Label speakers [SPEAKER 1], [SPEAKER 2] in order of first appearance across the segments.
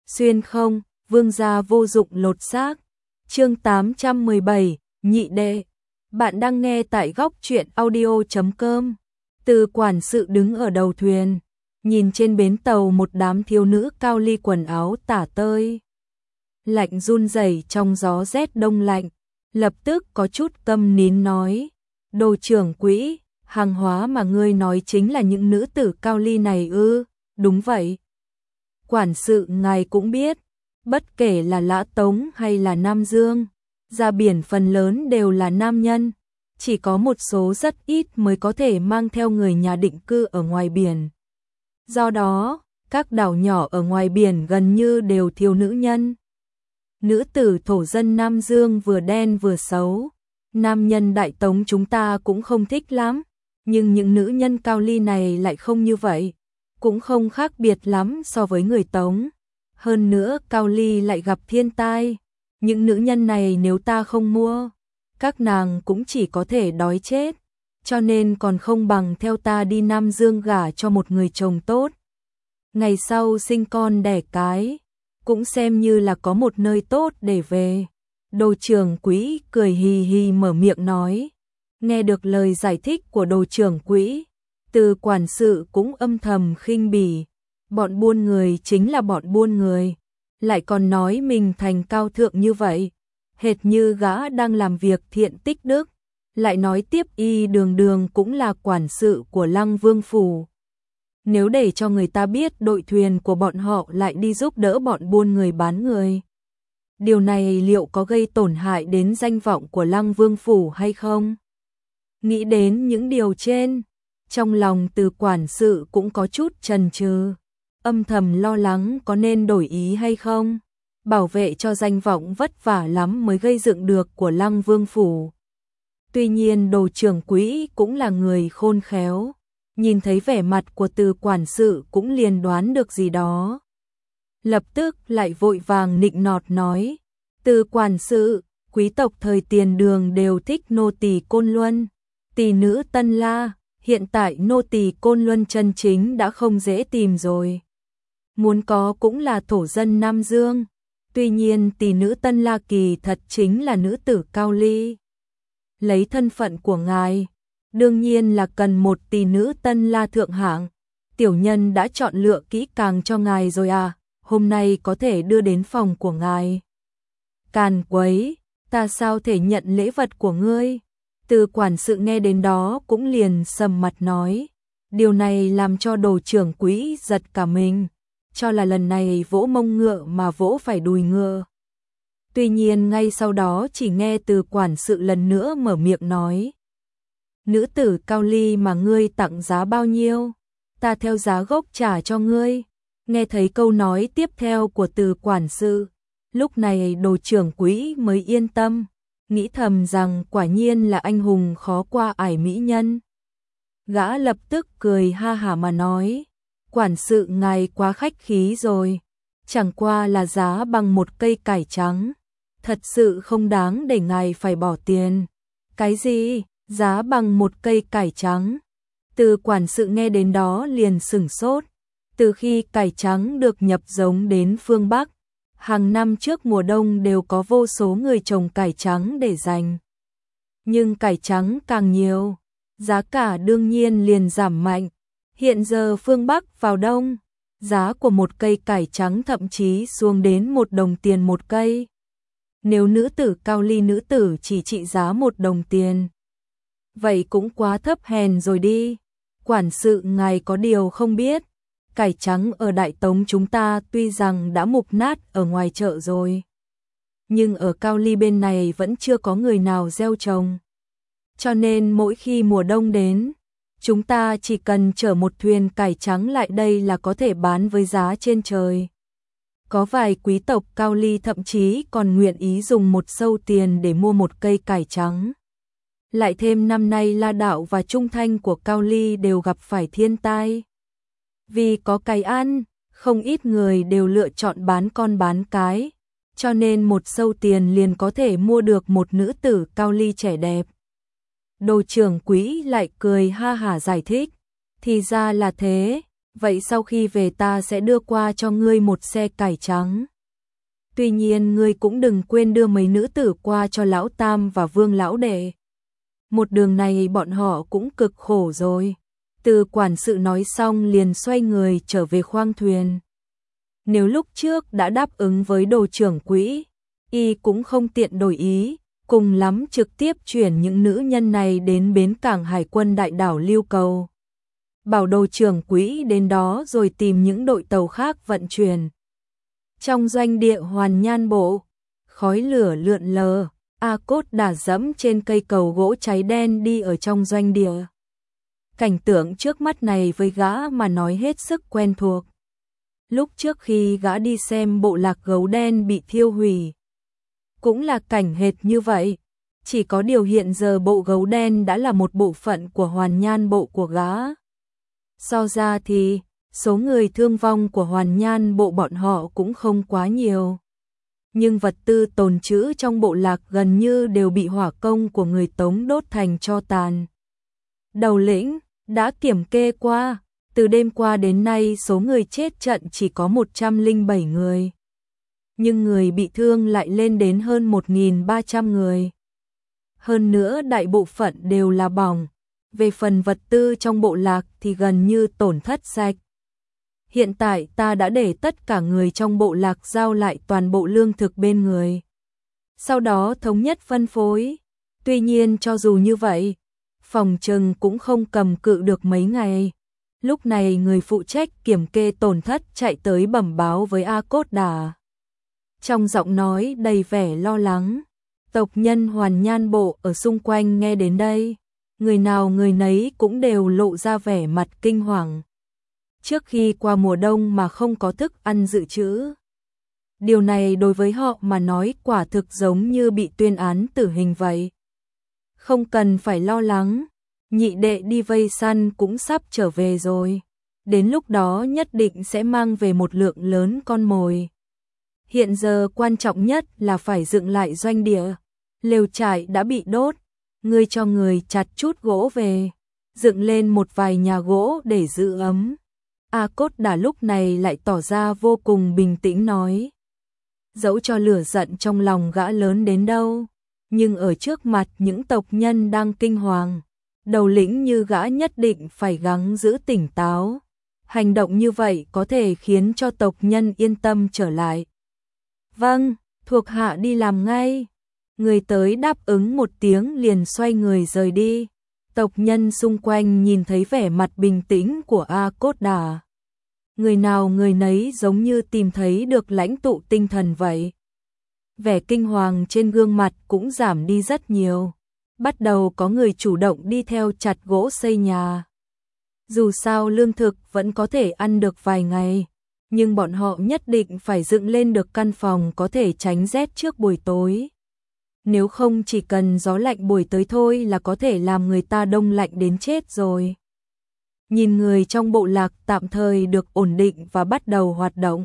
[SPEAKER 1] xuyên không, vương gia vô dụng lột xác. Chương 817, nhị đệ. Bạn đang nghe tại góc truyện audio.com. Từ quản sự đứng ở đầu thuyền, nhìn trên bến tàu một đám thiếu nữ cao ly quần áo tả tơi. Lạnh run rẩy trong gió rét đông lạnh, lập tức có chút câm nín nói, đồ trưởng quỹ, hàng hóa mà ngươi nói chính là những nữ tử cao ly này ư? Đúng vậy. Quản sự ngài cũng biết, bất kể là Lã Tống hay là Nam Dương, ra biển phần lớn đều là nam nhân, chỉ có một số rất ít mới có thể mang theo người nhà định cư ở ngoài biển. Do đó, các đảo nhỏ ở ngoài biển gần như đều thiếu nữ nhân. Nữ tử thổ dân Nam Dương vừa đen vừa xấu, nam nhân Đại Tống chúng ta cũng không thích lắm, nhưng những nữ nhân cao ly này lại không như vậy, cũng không khác biệt lắm so với người Tống. Hơn nữa cao ly lại gặp thiên tai, những nữ nhân này nếu ta không mua, các nàng cũng chỉ có thể đói chết, cho nên còn không bằng theo ta đi Nam Dương gả cho một người chồng tốt. Ngày sau sinh con đẻ cái, cũng xem như là có một nơi tốt để về. Đồ trưởng quỹ cười hì hì mở miệng nói. Nghe được lời giải thích của đồ trưởng quỹ, Từ quản sự cũng âm thầm khinh bỉ. Bọn buôn người chính là bọn buôn người, lại còn nói mình thành cao thượng như vậy, hệt như gã đang làm việc thiện tích đức, lại nói tiếp y đường đường cũng là quản sự của Lăng Vương phủ. Nếu để cho người ta biết đội thuyền của bọn họ lại đi giúp đỡ bọn buôn người bán người, điều này liệu có gây tổn hại đến danh vọng của Lăng Vương phủ hay không? Nghĩ đến những điều trên, trong lòng Từ quản sự cũng có chút chần chừ, âm thầm lo lắng có nên đổi ý hay không, bảo vệ cho danh vọng vất vả lắm mới gây dựng được của Lăng Vương phủ. Tuy nhiên đồ trưởng quỹ cũng là người khôn khéo, nhìn thấy vẻ mặt của Từ quản sự cũng liền đoán được gì đó. Lập tức lại vội vàng nịnh nọt nói, Từ quản sự, quý tộc thời Tiền Đường đều thích nô tỳ Côn Luân, tỷ nữ Tân La, hiện tại nô tỳ Côn Luân chân chính đã không dễ tìm rồi. Muốn có cũng là thổ dân Nam Dương, tuy nhiên tỷ nữ Tân La kỳ thật chính là nữ tử cao ly. Lấy thân phận của ngài, đương nhiên là cần một tỷ nữ Tân La thượng hạng. Tiểu nhân đã chọn lựa kỹ càng cho ngài rồi à, hôm nay có thể đưa đến phòng của ngài. Càn quấy, ta sao thể nhận lễ vật của ngươi? Từ quản sự nghe đến đó cũng liền sầm mặt nói. Điều này làm cho đồ trưởng quỹ giật cả mình, cho là lần này vỗ mông ngựa mà vỗ phải đùi ngựa. Tuy nhiên ngay sau đó chỉ nghe Từ quản sự lần nữa mở miệng nói. Nữ tử cao ly mà ngươi tặng giá bao nhiêu? Ta theo giá gốc trả cho ngươi. Nghe thấy câu nói tiếp theo của Từ quản sự, lúc này đồ trưởng quỹ mới yên tâm, nghĩ thầm rằng quả nhiên là anh hùng khó qua ải mỹ nhân. Gã lập tức cười ha hả mà nói, quản sự ngài quá khách khí rồi, chẳng qua là giá bằng một cây cải trắng, thật sự không đáng để ngài phải bỏ tiền. Cái gì? Giá bằng một cây cải trắng? Từ quản sự nghe đến đó liền sửng sốt. Từ khi cải trắng được nhập giống đến phương Bắc, hàng năm trước mùa đông đều có vô số người trồng cải trắng để dành. Nhưng cải trắng càng nhiều, giá cả đương nhiên liền giảm mạnh. Hiện giờ phương Bắc vào đông, giá của một cây cải trắng thậm chí xuống đến 1 đồng tiền một cây. Nếu nữ tử cao ly nữ tử chỉ trị giá 1 đồng tiền, vậy cũng quá thấp hèn rồi đi. Quản sự ngài có điều không biết, cải trắng ở Đại Tống chúng ta tuy rằng đã mục nát ở ngoài chợ rồi, nhưng ở cao ly bên này vẫn chưa có người nào gieo trồng. Cho nên mỗi khi mùa đông đến, chúng ta chỉ cần chở một thuyền cải trắng lại đây là có thể bán với giá trên trời. Có vài quý tộc cao ly thậm chí còn nguyện ý dùng 1 sâu tiền để mua một cây cải trắng. Lại thêm năm nay La Đạo và Trung Thanh của cao ly đều gặp phải thiên tai. Vì có cái ăn, không ít người đều lựa chọn bán con bán cái, cho nên 1 sâu tiền liền có thể mua được một nữ tử cao ly trẻ đẹp. Đồ trưởng quỹ lại cười ha hả giải thích, thì ra là thế, vậy sau khi về ta sẽ đưa qua cho ngươi một xe cải trắng. Tuy nhiên ngươi cũng đừng quên đưa mấy nữ tử qua cho lão tam và Vương lão đệ. Một đường này bọn họ cũng cực khổ rồi. Từ quản sự nói xong liền xoay người trở về khoang thuyền. Nếu lúc trước đã đáp ứng với đồ trưởng quỹ, y cũng không tiện đổi ý, cùng lắm trực tiếp chuyển những nữ nhân này đến bến cảng hải quân đại đảo Lưu Cầu. Bảo đồ trưởng quỹ đến đó rồi tìm những đội tàu khác vận chuyển. Trong doanh địa Hoàn Nhan Bộ, khói lửa lượn lờ, A Cốt Đả dẫm trên cây cầu gỗ cháy đen đi ở trong doanh địa. Cảnh tượng trước mắt này với gã mà nói hết sức quen thuộc. Lúc trước khi gã đi xem bộ lạc gấu đen bị thiêu hủy, cũng là cảnh hệt như vậy. Chỉ có điều hiện giờ bộ gấu đen đã là một bộ phận của Hoàn Nhan Bộ của gã. So ra thì, số người thương vong của Hoàn Nhan Bộ bọn họ cũng không quá nhiều. Nhưng vật tư tồn trữ trong bộ lạc gần như đều bị hỏa công của người Tống đốt thành tro tàn. Đầu lĩnh đã kiểm kê qua, từ đêm qua đến nay số người chết trận chỉ có 107 người. Nhưng người bị thương lại lên đến hơn 1.300 người. Hơn nữa đại bộ phận đều là bỏng. Về phần vật tư trong bộ lạc thì gần như tổn thất sạch. Hiện tại ta đã để tất cả người trong bộ lạc giao lại toàn bộ lương thực bên người. Sau đó thống nhất phân phối. Tuy nhiên cho dù như vậy, phòng trừng cũng không cầm cự được mấy ngày. Lúc này người phụ trách kiểm kê tổn thất chạy tới bẩm báo với A Cốt Đả. Trong giọng nói đầy vẻ lo lắng, tộc nhân Hoàn Nhan Bộ ở xung quanh nghe đến đây, người nào người nấy cũng đều lộ ra vẻ mặt kinh hoàng. Trước khi qua mùa đông mà không có thức ăn dự trữ. Điều này đối với họ mà nói quả thực giống như bị tuyên án tử hình vậy. Không cần phải lo lắng, nhị đệ đi vây săn cũng sắp trở về rồi. Đến lúc đó nhất định sẽ mang về một lượng lớn con mồi. Hiện giờ quan trọng nhất là phải dựng lại doanh địa. Lều trại đã bị đốt, ngươi cho người chặt chút gỗ về, dựng lên một vài nhà gỗ để giữ ấm. A Cốt Đả lúc này lại tỏ ra vô cùng bình tĩnh nói. Dẫu cho lửa giận trong lòng gã lớn đến đâu, nhưng ở trước mặt những tộc nhân đang kinh hoàng, đầu lĩnh như gã nhất định phải gắng giữ tỉnh táo. Hành động như vậy có thể khiến cho tộc nhân yên tâm trở lại. Vâng, thuộc hạ đi làm ngay. Người tới đáp ứng một tiếng liền xoay người rời đi. Tộc nhân xung quanh nhìn thấy vẻ mặt bình tĩnh của A Cốt Đả. Người nào người nấy giống như tìm thấy được lãnh tụ tinh thần vậy. Vẻ kinh hoàng trên gương mặt cũng giảm đi rất nhiều. Bắt đầu có người chủ động đi theo chặt gỗ xây nhà. Dù sao lương thực vẫn có thể ăn được vài ngày, nhưng bọn họ nhất định phải dựng lên được căn phòng có thể tránh rét trước buổi tối. Nếu không chỉ cần gió lạnh buổi tới thôi là có thể làm người ta đông lạnh đến chết rồi. Nhìn người trong bộ lạc tạm thời được ổn định và bắt đầu hoạt động.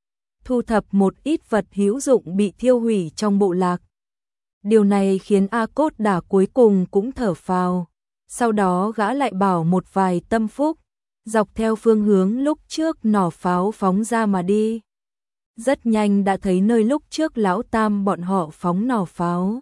[SPEAKER 1] Thu thập một ít vật hữu dụng bị thiêu hủy trong bộ lạc. Điều này khiến A Cốt Đả cuối cùng cũng thở phào. Sau đó gã lại bảo một vài tâm phúc, dọc theo phương hướng lúc trước nỏ pháo phóng ra mà đi. Rất nhanh đã thấy nơi lúc trước lão tam bọn họ phóng nỏ pháo.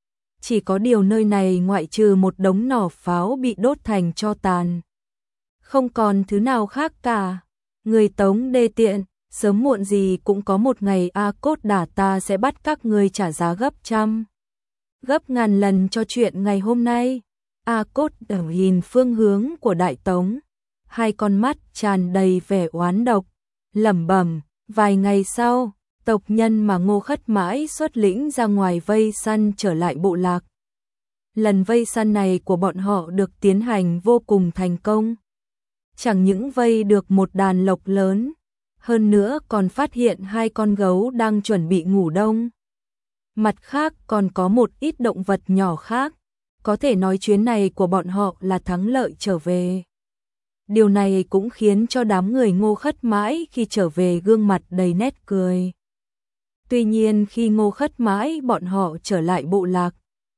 [SPEAKER 1] Chỉ có điều nơi này ngoại trừ một đống nỏ pháo bị đốt thành tro tàn, không còn thứ nào khác cả. Người Tống đê tiện, sớm muộn gì cũng có một ngày A Cốt Đả ta sẽ bắt các ngươi trả giá gấp trăm, gấp ngàn lần cho chuyện ngày hôm nay. A Cốt Đả nhìn phương hướng của Đại Tống, hai con mắt tràn đầy vẻ oán độc, lẩm bẩm. Vài ngày sau, tộc nhân mà Ngô Khất Mãi xuất lĩnh ra ngoài vây săn trở lại bộ lạc. Lần vây săn này của bọn họ được tiến hành vô cùng thành công. Chẳng những vây được một đàn lộc lớn, hơn nữa còn phát hiện hai con gấu đang chuẩn bị ngủ đông. Mặt khác còn có một ít động vật nhỏ khác, có thể nói chuyến này của bọn họ là thắng lợi trở về. Điều này cũng khiến cho đám người Ngô Khất Mãi khi trở về gương mặt đầy nét cười. Tuy nhiên khi Ngô Khất Mãi bọn họ trở lại bộ lạc,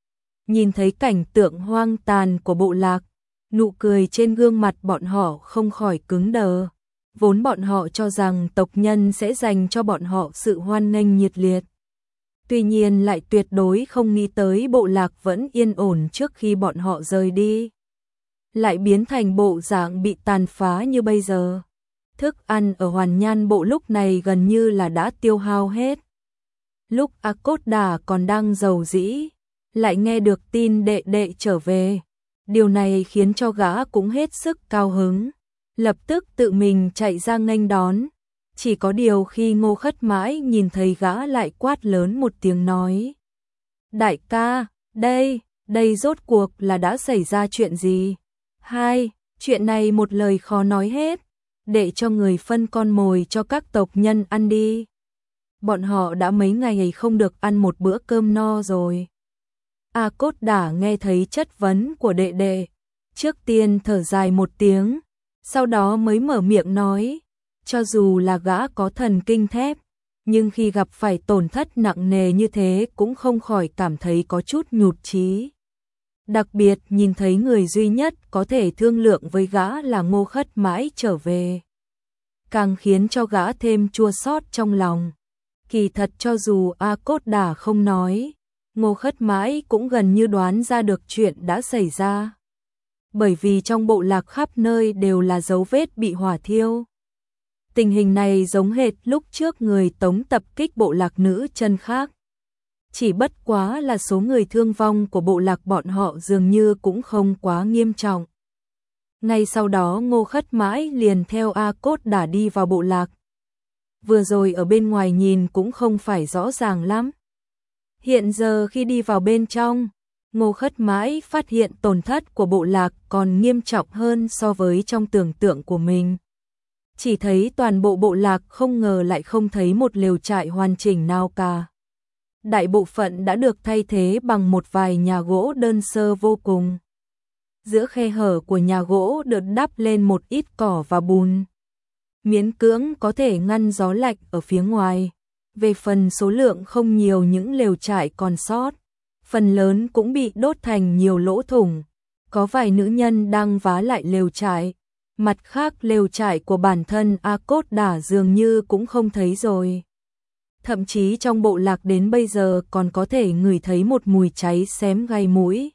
[SPEAKER 1] nhìn thấy cảnh tượng hoang tàn của bộ lạc, nụ cười trên gương mặt bọn họ không khỏi cứng đờ. Vốn bọn họ cho rằng tộc nhân sẽ dành cho bọn họ sự hoan nghênh nhiệt liệt. Tuy nhiên lại tuyệt đối không nghĩ tới bộ lạc vẫn yên ổn trước khi bọn họ rời đi. Lại biến thành bộ dạng bị tàn phá như bây giờ. Thức ăn ở Hoàn Nhan bộ lúc này gần như là đã tiêu hao hết. Lúc A Cốt Đà còn đang giàu dĩ, lại nghe được tin đệ đệ trở về. Điều này khiến cho gã cũng hết sức cao hứng. Lập tức tự mình chạy ra nghênh đón. Chỉ có điều khi Ngô Khất Mãi nhìn thấy gã lại quát lớn một tiếng nói. Đại ca, đây rốt cuộc là đã xảy ra chuyện gì? Chuyện này một lời khó nói hết, để cho người phân con mồi cho các tộc nhân ăn đi. Bọn họ đã mấy ngày không được ăn một bữa cơm no rồi. A Cốt Đả nghe thấy chất vấn của đệ đệ, trước tiên thở dài một tiếng, sau đó mới mở miệng nói, cho dù là gã có thần kinh thép, nhưng khi gặp phải tổn thất nặng nề như thế cũng không khỏi cảm thấy có chút nhụt chí. Đặc biệt nhìn thấy người duy nhất có thể thương lượng với gã là Ngô Khất Mãi trở về, càng khiến cho gã thêm chua xót trong lòng. Kỳ thật cho dù A Cốt Đả không nói, Ngô Khất Mãi cũng gần như đoán ra được chuyện đã xảy ra. Bởi vì trong bộ lạc khắp nơi đều là dấu vết bị hỏa thiêu. Tình hình này giống hệt lúc trước người Tống tập kích bộ lạc nữ chân khác. Chỉ bất quá là số người thương vong của bộ lạc bọn họ dường như cũng không quá nghiêm trọng. Ngay sau đó Ngô Khất Mãi liền theo A Cốt Đả đi vào bộ lạc. Vừa rồi ở bên ngoài nhìn cũng không phải rõ ràng lắm. Hiện giờ khi đi vào bên trong, Ngô Khất Mãi phát hiện tổn thất của bộ lạc còn nghiêm trọng hơn so với trong tưởng tượng của mình. Chỉ thấy toàn bộ bộ lạc không ngờ lại không thấy một lều trại hoàn chỉnh nào cả. Đại bộ phận đã được thay thế bằng một vài nhà gỗ đơn sơ vô cùng. Giữa khe hở của nhà gỗ được đắp lên một ít cỏ và bùn, miễn cưỡng có thể ngăn gió lạnh ở phía ngoài. Về phần số lượng không nhiều những lều trại còn sót, phần lớn cũng bị đốt thành nhiều lỗ thủng. Có vài nữ nhân đang vá lại lều trại, mặt khác lều trại của bản thân A Cốt Đả dường như cũng không thấy rồi. Thậm chí trong bộ lạc đến bây giờ còn có thể ngửi thấy một mùi cháy xém gai mũi.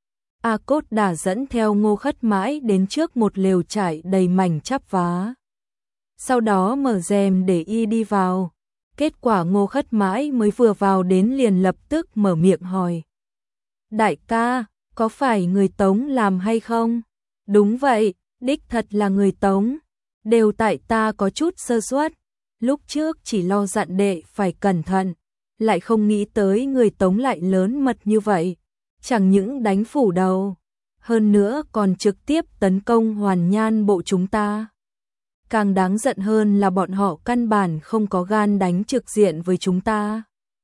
[SPEAKER 1] A Cốt Đả dẫn theo Ngô Khất Mãi đến trước một lều trại đầy mảnh chắp vá. Sau đó mở rèm để y đi vào. Kết quả Ngô Khất Mãi mới vừa vào đến liền lập tức mở miệng hỏi. Đại ca, có phải người Tống làm hay không? Đúng vậy, đích thật là người Tống. Đều tại ta có chút sơ suất. Lúc trước chỉ lo dặn đệ phải cẩn thận, lại không nghĩ tới người Tống lại lớn mật như vậy. Chẳng những đánh phủ đầu, hơn nữa còn trực tiếp tấn công Hoàn Nhan bộ chúng ta. Càng đáng giận hơn là bọn họ căn bản không có gan đánh trực diện với chúng ta,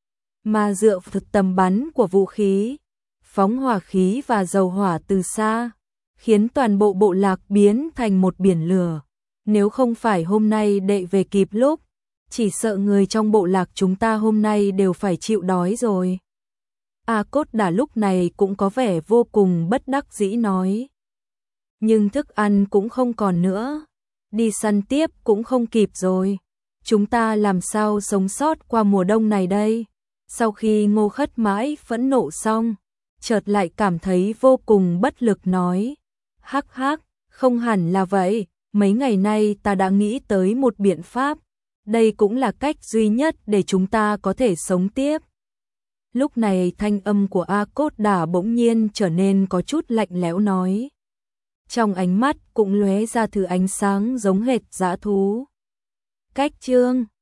[SPEAKER 1] mà dựa vào tầm bắn của vũ khí, phóng hỏa khí và dầu hỏa từ xa, khiến toàn bộ bộ lạc biến thành một biển lửa. Nếu không phải hôm nay đệ về kịp lúc, chỉ sợ người trong bộ lạc chúng ta hôm nay đều phải chịu đói rồi. A Cốt Đả lúc này cũng có vẻ vô cùng bất đắc dĩ nói. Nhưng thức ăn cũng không còn nữa, đi săn tiếp cũng không kịp rồi. Chúng ta làm sao sống sót qua mùa đông này đây? Sau khi Ngô Khất Mãi phẫn nộ xong, chợt lại cảm thấy vô cùng bất lực nói. Hắc hắc, không hẳn là vậy, mấy ngày nay ta đã nghĩ tới một biện pháp. Đây cũng là cách duy nhất để chúng ta có thể sống tiếp. Lúc này thanh âm của A Cốt Đả bỗng nhiên trở nên có chút lạnh lẽo nói. Trong ánh mắt cũng lóe ra thứ ánh sáng giống hệt dã thú. Cách chương